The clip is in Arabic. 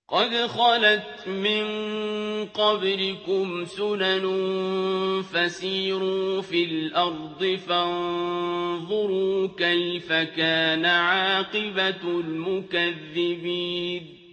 قد خلت من قبلكم سنن فسيروا في الأرض فانظروا كيف كان عاقبة المكذبين